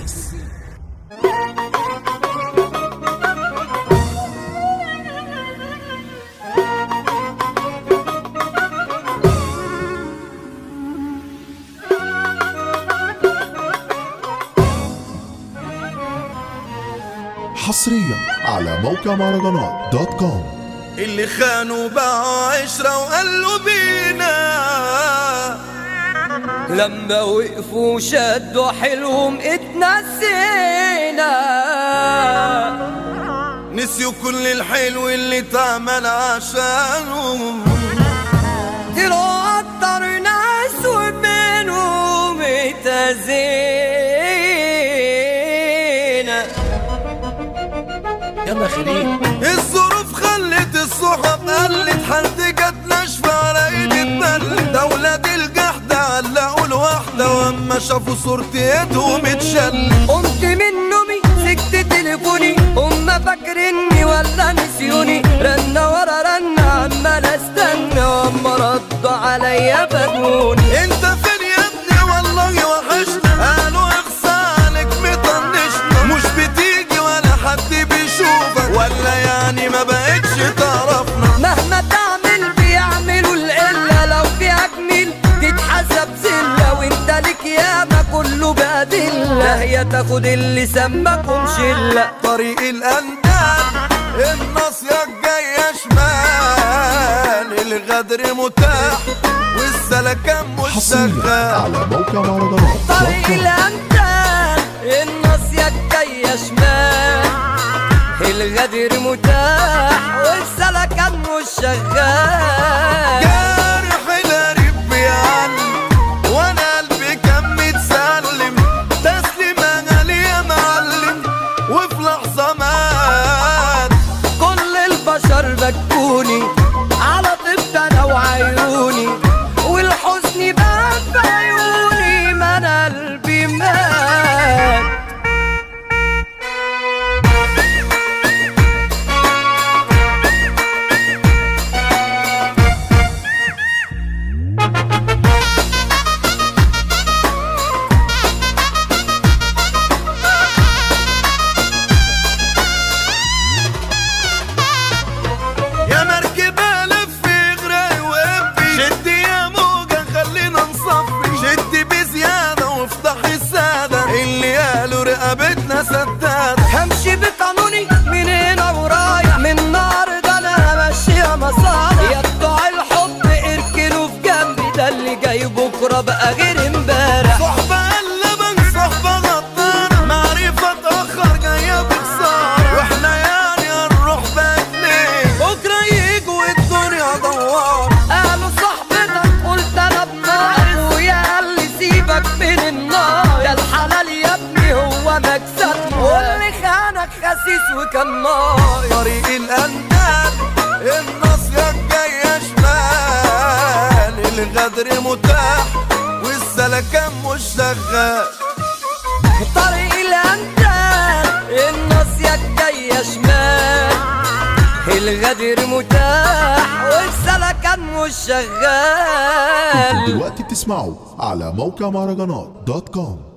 حصريا على موقع مهرجانات دوت كوم. اللي خانوا باعوا عشرة وقالوا بينا، لما وقفوا شدوا حلوهم اتنسينا، نسيوا كل الحلو اللي اتعمل عشانهم، طلعوا اكتر ناس ومنهم اتأذينا. يلا خليل. الظروف خلت الصحاب قلت، حد جت ناشفة على ايد اتبلت، ده ولاد الجحد علقوا الواحدة واما شافوا صورتي ايدهم اتشلت. قمت من نومي سكت تليفوني، هما فاكريني ولا نسيوني، رنة ورا رنة عمال استنى واما ردوا عليا فاجئوني. انت فين يا ابني والله وحشنا، قالوا اخصى عليك مطنشنا، مش بتيجي ولا حد بيشوفك، ولا يعني ما بقتش تعرفنا. مهما تعمل بيعملوا القلة، لو فيها جميل تتحسب زلة، وانت ليك ياما كله بأدلة، هي تاخد اللي سماكم شلة. طريق الأندال الناصية الجاية شمال، الغدر متاح والسلكان مش حصريا على شغال. موقع مهرجانات دوت طريق كوم. الأندال الناصية الجاية شمال، الغدر متاح والسلكان مش شغال. جارح القريب بيعلم وانا قلبي كان متسلم، تسليمة غالية يا معلم وفي لحظة مات. كل البشر بكوني على طبت انا وعيوني، والحزن بان في عيوني، ما انا قلبي مات. يا مركبة لفي غراي وقفي، شدي يا موجة خلينا نصفي، شدي بزيادة وافتحي السادة، اللي قالوا رقبتنا سدادة. همشي بقانوني من هنا ورايح، من النهارده انا همشيها مصالح، يا بتوع الحب اركنوا في جنبي، ده اللي جاي بكره بقى غير امبارح. صحبة قلبا صحبة غدارة، معرفة اتأخر جاية بخسارة، واحنا يعني هنروح باتنين بكرة يجوا الدنيا دوار. قالوا صاحبتك قلت انا بنار، ويا اللي سيبك من النار، يا الحلال يا ابني هو مكسب، واللي خانك خسيس وكان نار. طريق الأندال الناصية الجاية شمال، الغدر متاح والسلكان مش شغال. طريق الأندال الناصية الجاية شمال، الغدر متاح والسلكان مش شغال. دلوقتي بتسمعوا على موقع مهرجانات دوت كوم.